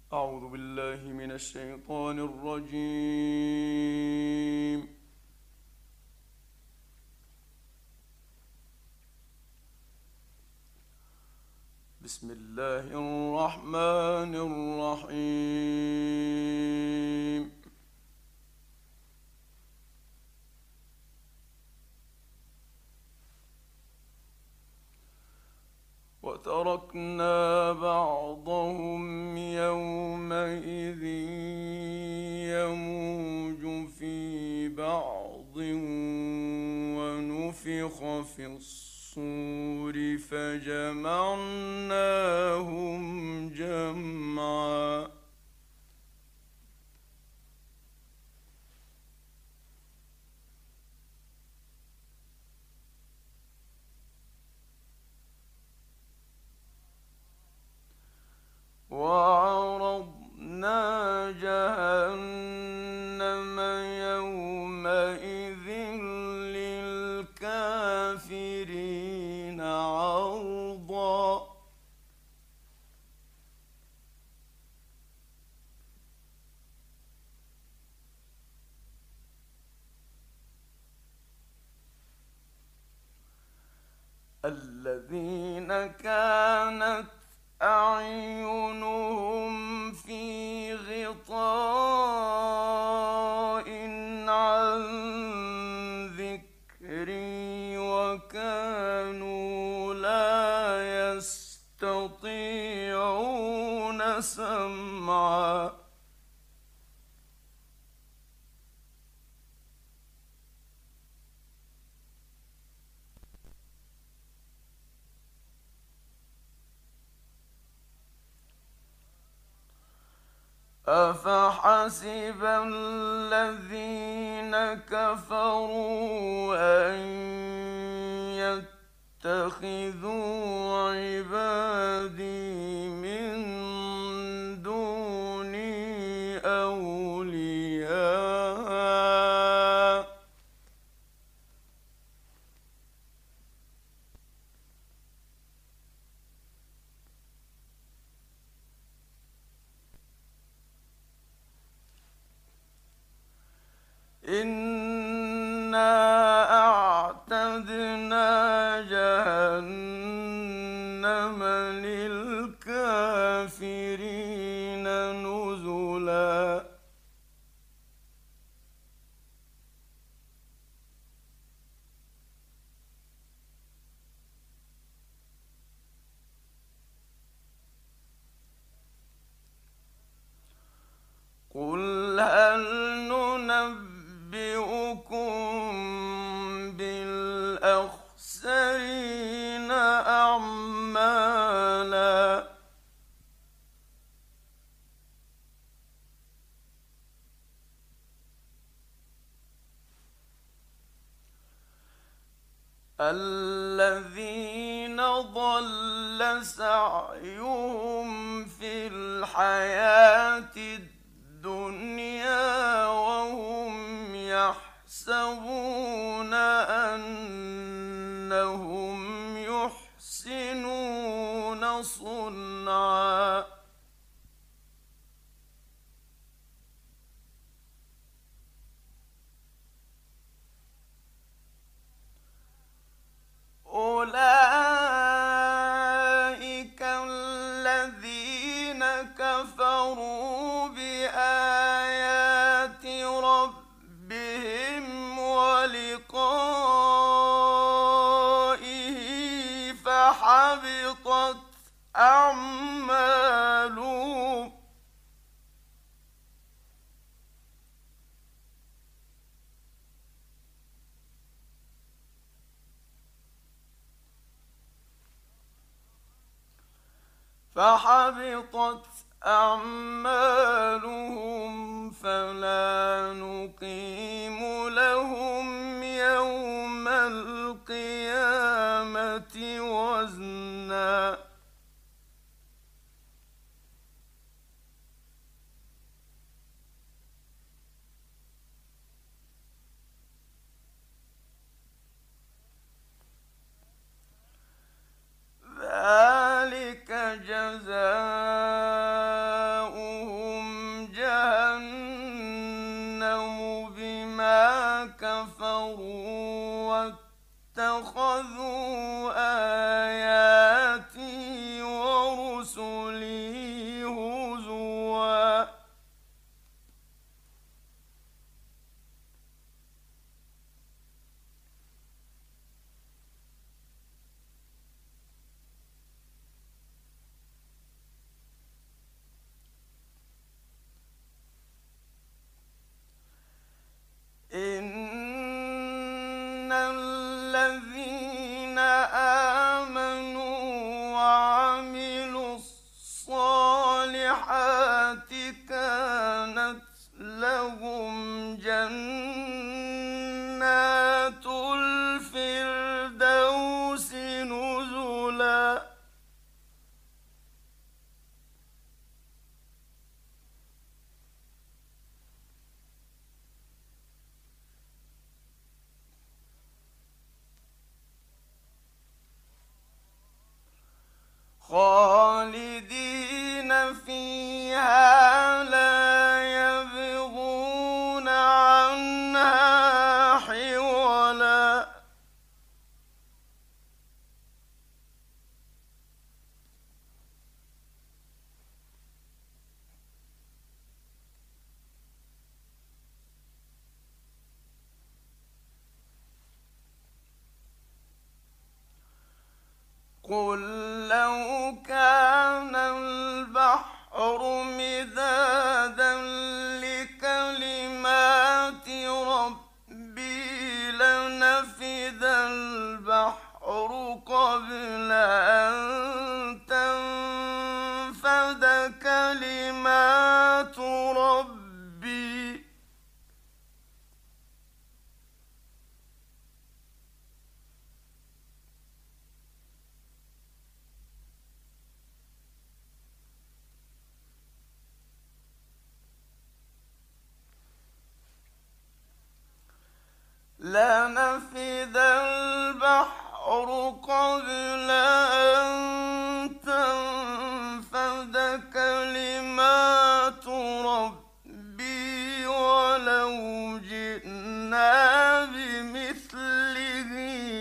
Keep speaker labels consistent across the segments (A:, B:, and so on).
A: أعوذ بالله من الشيطان الرجيم. بسم الله الرحمن الرحيم. وتركنا بعضهم يومئذ يموج في بعض ونفخ في الصور فجمعناهم جمعا. وعرضنا جهنم يومئذ للكافرين عرضا. الذين كانت أعينهم في غطاء عن ذكري وكانوا لا يستطيعون سمعا. أفحسب الذين كفروا أن يتخذوا عبادي من دوني أولياء. إنا أعتدنا جهنم للكافرين نزلا. قل هل ننبئكم بالأخسرين أعمالا. الذين ضل سعيهم في الحياة الدنيا وهم يحسبون أنهم يحسنون صنعا. أولئك الذين كفروا بآيات ربهم ولقائه فحبطت أعمالهم. فحبطت أعمالهم فلا نقيم لهم يوم القيامة وزنا. ذلك جزاؤهم اتخذوا آياتي ورسلي هزوا إن الذين آمنوا وعملوا الصالحات كانت لهم جنات الفردوس نزلا خالدين فيها لا يبغون عنها حولا قل لو كان البحر مدادا لكلمات ربي لنفد البحر قبل أن تنفد كلمات ربي لنفد البحر قبل أن تنفد كلمات ربي ولو جئنا بمثله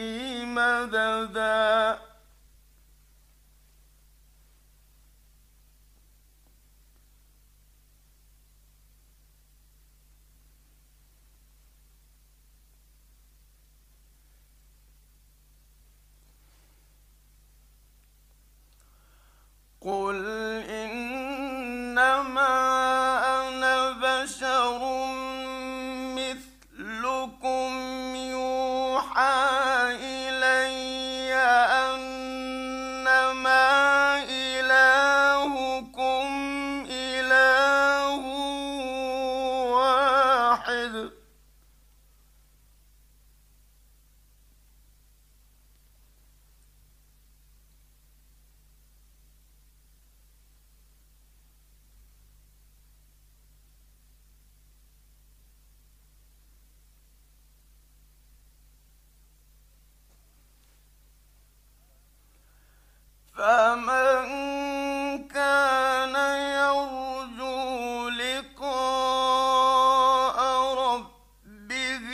A: مددا قل إنما أنا بشر مثلكم يوحى إلي أنما إلهكم إله واحد فمن كان يرجو لقاء ربه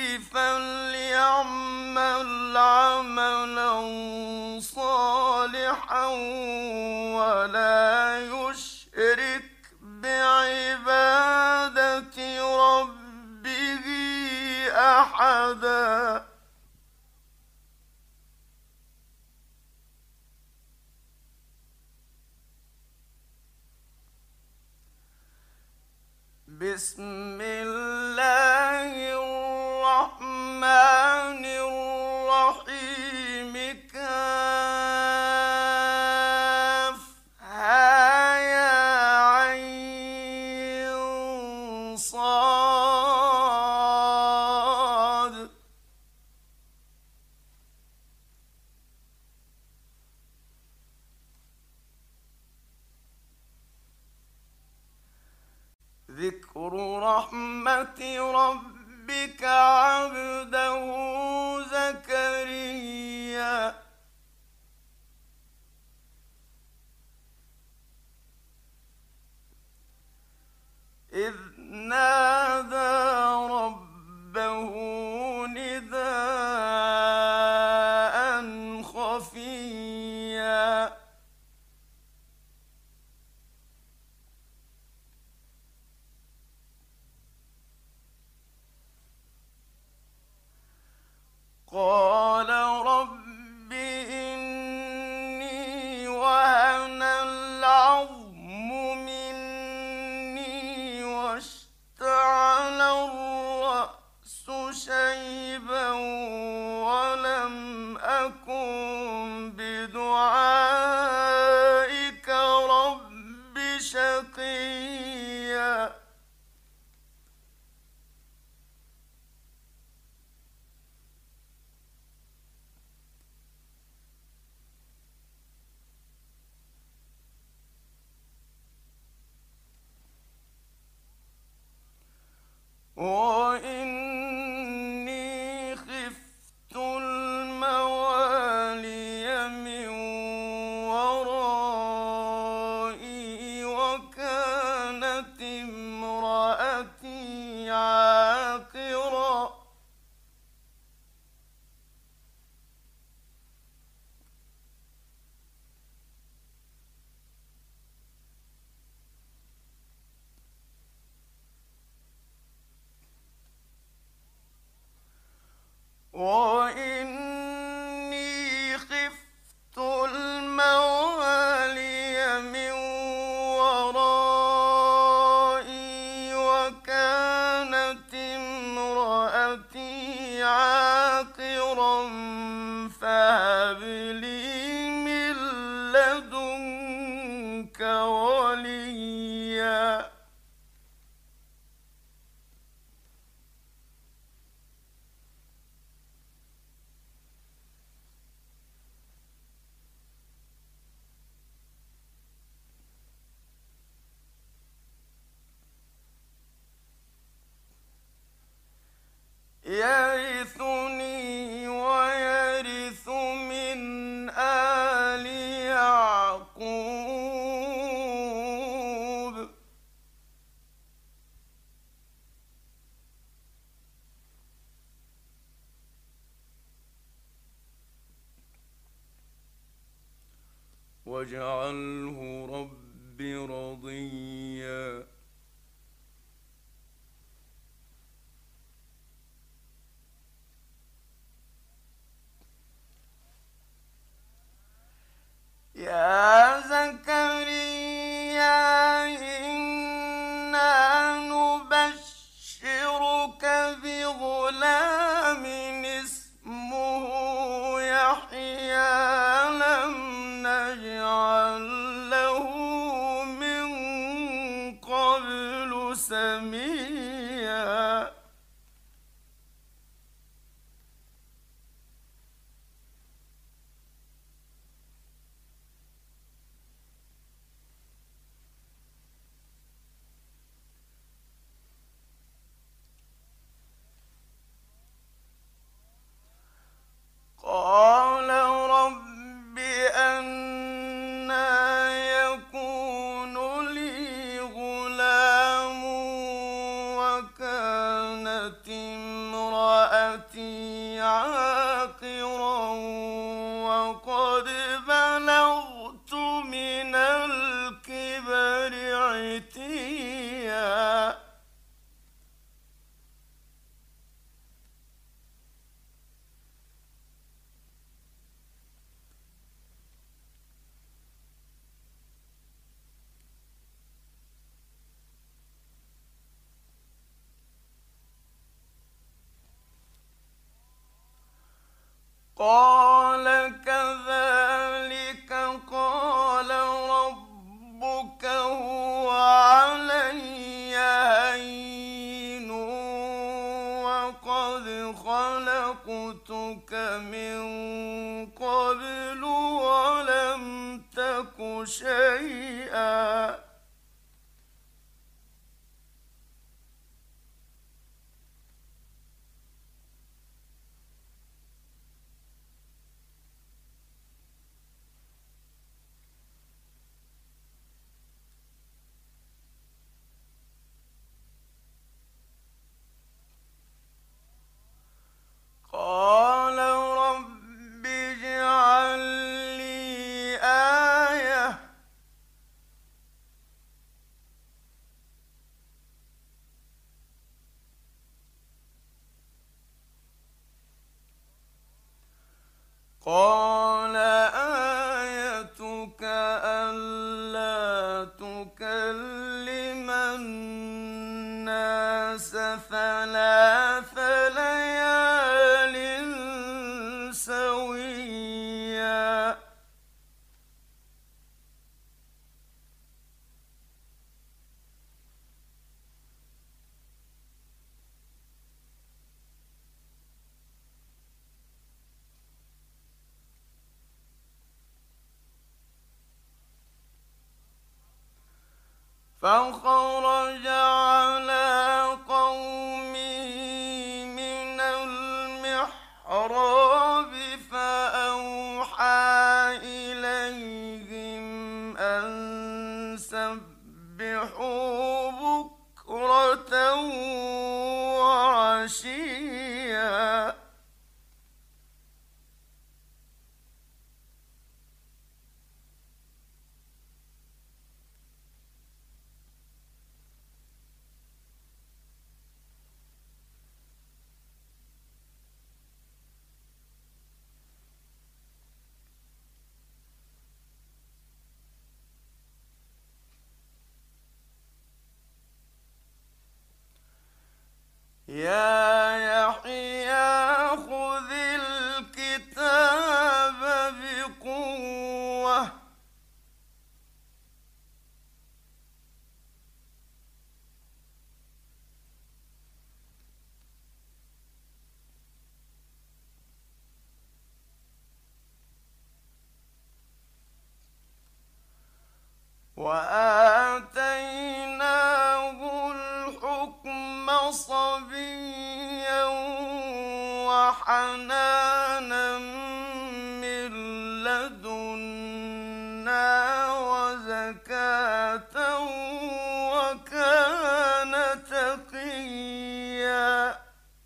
A: فليعمل عملا صالحا ولا يشرك بعبادة ربه أحدا بسم الله الرحمن الرحيم كافها يا عين صاد ذكر رحمة ربك عبده زكريا إذ نادى ربه نداء قال رب إني وهن العظم مني واشتعل الرأس شيبا ولم أكن بدعائك رب شقيا وإني خفت الموالي من ورائي وكانت امرأتي عاقرا وإني خفت الموالي من ورائي وكانت امرأتي عاقرا فهب لي من لدنك وليا يرثني ويرث من آل يعقوب واجعله رب رضيا يا زكريا إنا نبشرك بغلام اسمه يحيى لم نجعل له من قبل سميا قال رب أنى يكون لي غلام وكانت امرأتي عاقرا وقد بلغت من الكبر عتيا قال كذلك قال ربك هو علي هين وقد خلقتك من قبل ولم تك شيئا قال آيتك ألا تكلم الناس 3 ليال سويا. فخرج على قومه من المحراب فأوحى إليهم أن سبحوا بكرة وعشيا. يا يحيى خذ الكتاب بقوة. وآتيناه الحكم صبيا وحنانا من لدنا وزكاة وكان تقيا.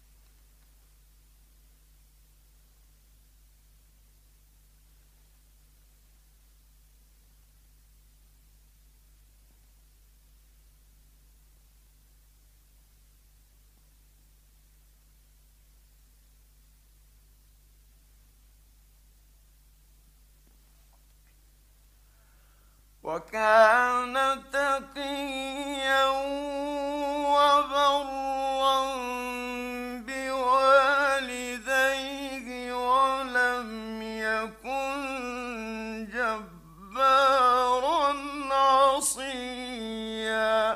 A: وكان تقيا وبرا بوالديه ولم يكن جبارا عصيا.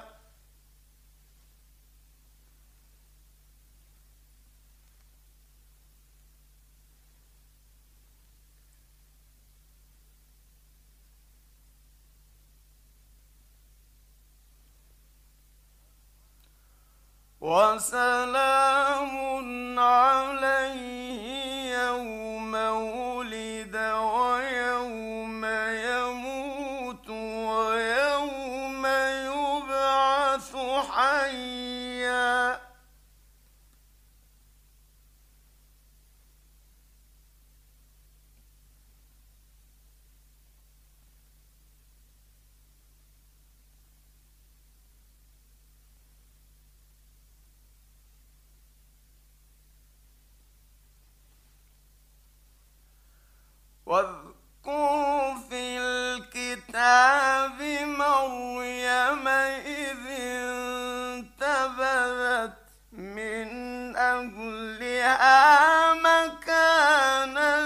A: وسلام عليه يوم ولد ويوم يموت ويوم يبعث حيا. واذكر في الكتاب مريم إذ انتبذت من أهلها مكانا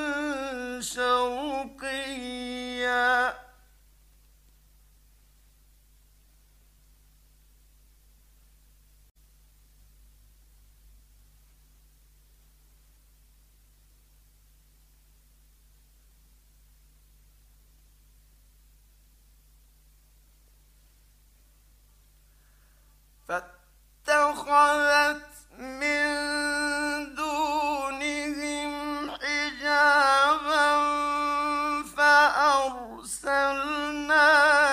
A: شرقيا. فاتخذت من دونهم حجابا فأرسلنا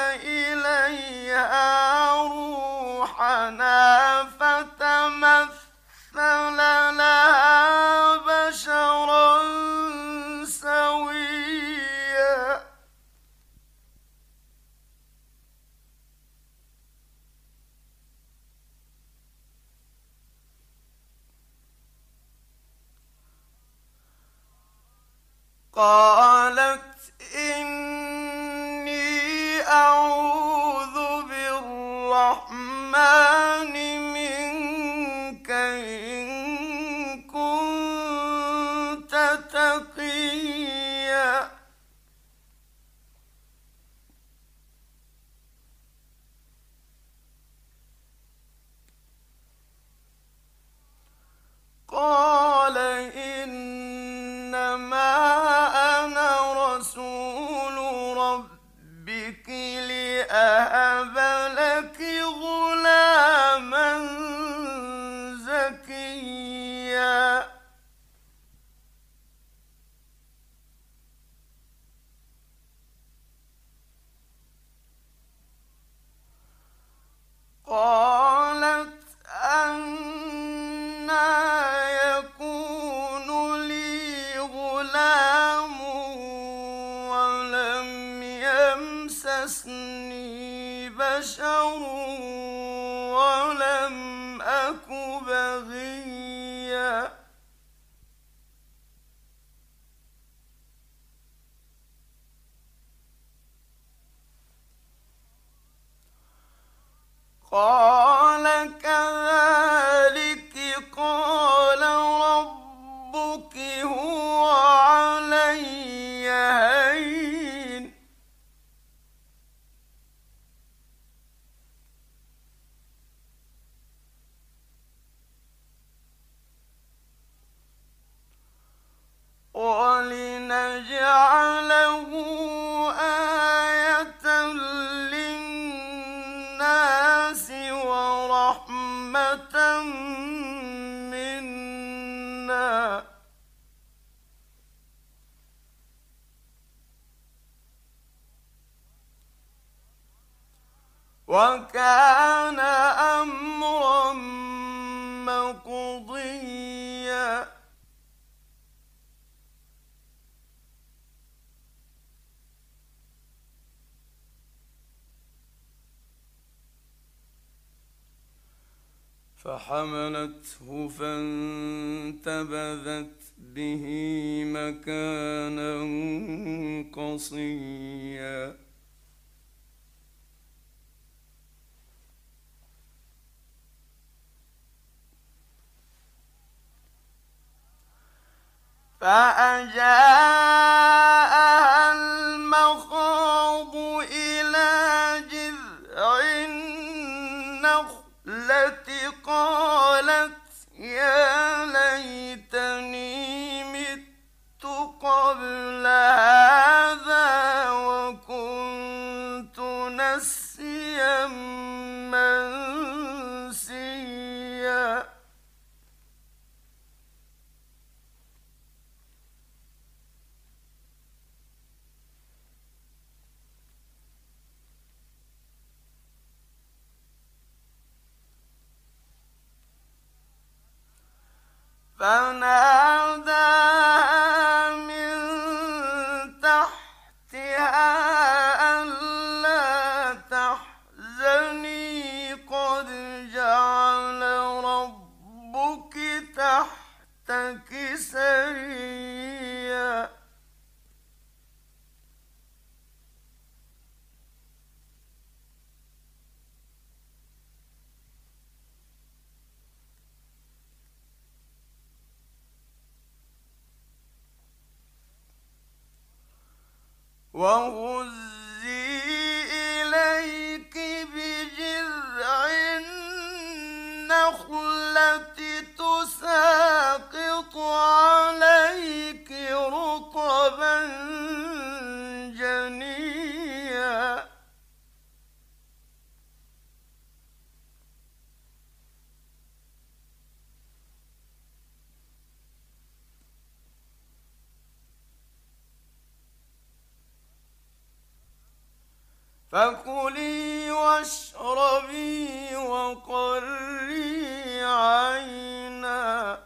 A: إليها روحنا فتمثل لها بشرا سويا. قالت إني أعوذ بالرحمن منك إن كنت تقيا. قال إنما أنا رسول ربك لأهب لك غلاما زكيا. قالت أنى يكون لي غلام ولم يمسسني بشر ولم أك بغيا. قال كذلك قال ربك هو علي هين ولنجعله آية للناس ورحمة منا وكان أمرا مقضيا. فحملته فانتبذت به مكانا قصيا. فأجاءها المخاض إلى جذع النخلة قالت يا ليتني مت قبل هذا وكنت نسيا منسيا. فناداها من تحتها ألا تحزني قد جعل ربك تحتك سريا. وهزي إليك بجذع النخلة تساقط عليك رطبا جنيا. فكلي واشربي وقري عينا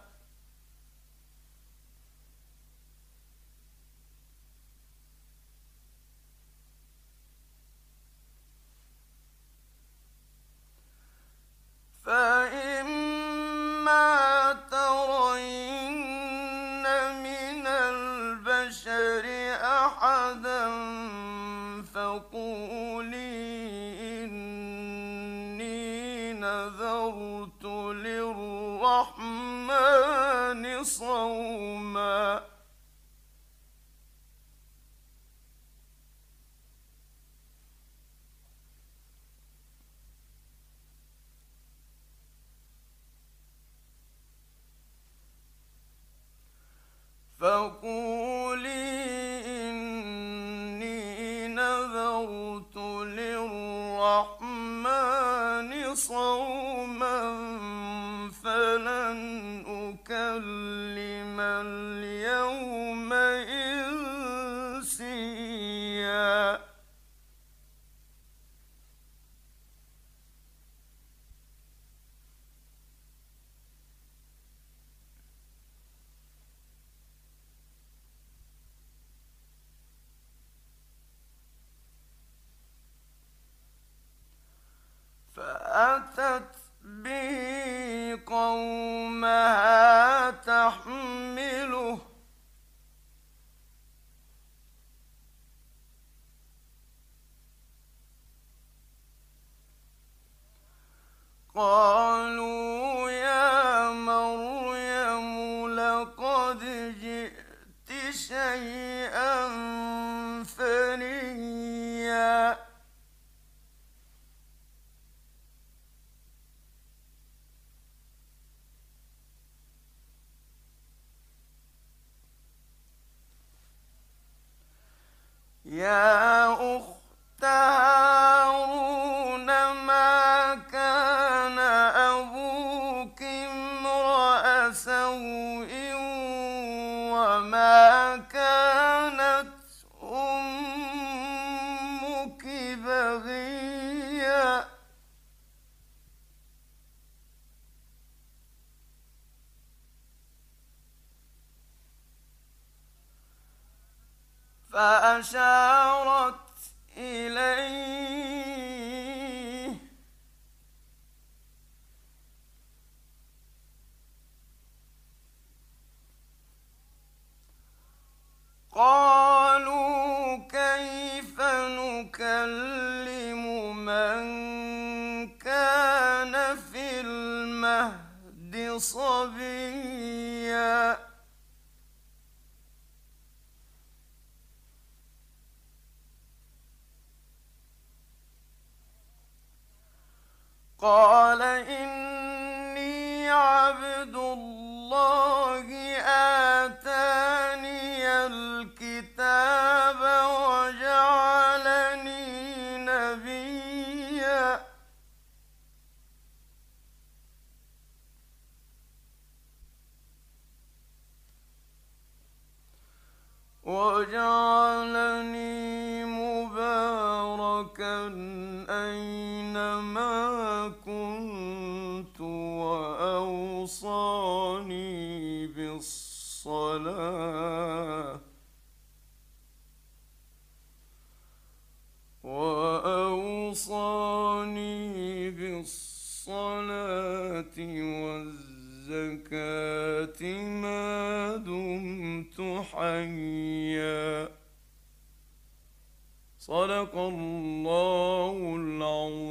A: فإما ترين من البشر نذرت للرحمن صوما فقولي إني نذرت للرحمن صوما فلن أكلم اليوم إنسيا فأتت به قومها تحمله قالوا يا مريم لقد جئت شيئا فريا يا أخت هارون ما كان أبوك امرأ سوء وما كانت أمك بغيا فأشارت إليه قالوا كيف نكلم من كان في المهد صبيا قال إني عبد الله آتاني الكتاب وجعلني نبيا وجعلني مباركا أينما كنت وأوصاني بالصلاة والزكاة ما دمت حيا. صدق الله العظيم.